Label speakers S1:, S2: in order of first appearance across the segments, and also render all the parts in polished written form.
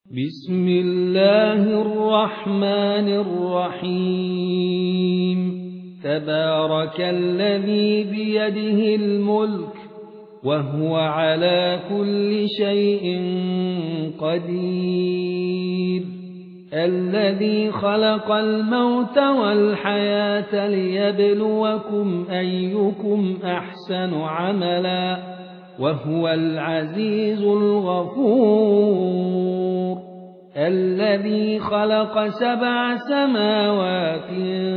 S1: بسم الله الرحمن الرحيم تبارك الذي بيده الملك وهو على كل شيء قدير الذي خلق الموت والحياة ليبلوكم أيكم أحسن عملا وهو العزيز الغفور الذي خلق 7 سماوات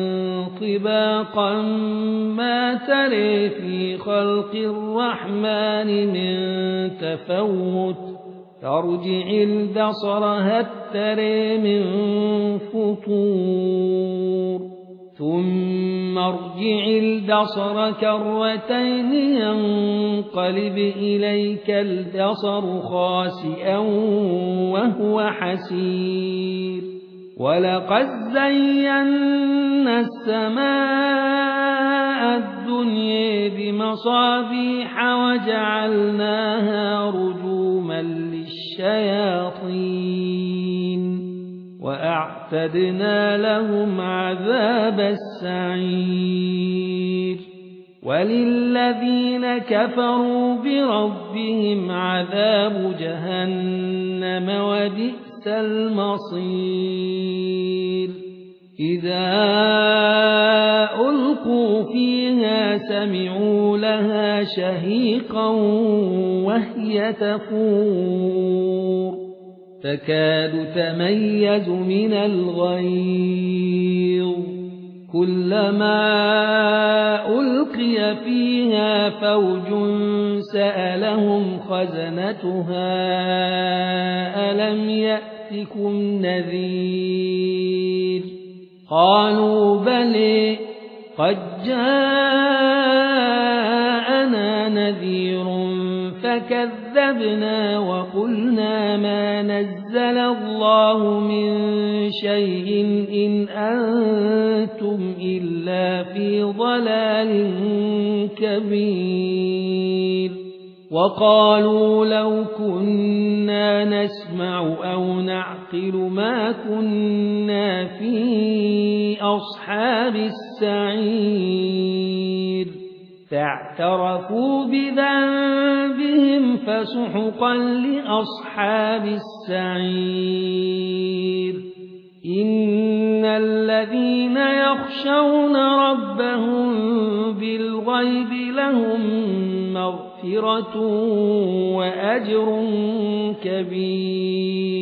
S1: طباقا ما ترى في خلق الرحمن من تفوت ترجع البصر هل ترى من فطور ثم ارجع البصر كرتين ينقلب إليك البصر خاسئا وهو حسير ولقد زينا السماء الدنيا بمصابيح وجعلناها رجوما للشياطين وأعتدنا لهم عذاب السعير وللذين كفروا بربهم عذاب جهنم وبئس المصير إذا ألقوا فيها سمعوا لها شهيقا وهي تفور تكاد تميز من الغيظ كلما ألقي فيها فوج سألهم خزنتها ألم يأتكم نذير قالوا بلى قد جاءنا نذير فكذبنا وقلنا ما نزل الله من شيء إن أنتم إلا في ضلال كبير وقالوا لو كنا نسمع أو نعقل ما كنا في أصحاب السعير فاعترفوا بذنبهم فسحقا لأصحاب السعير إن الذين يخشون ربهم بالغيب لهم مغفرة وأجر كبير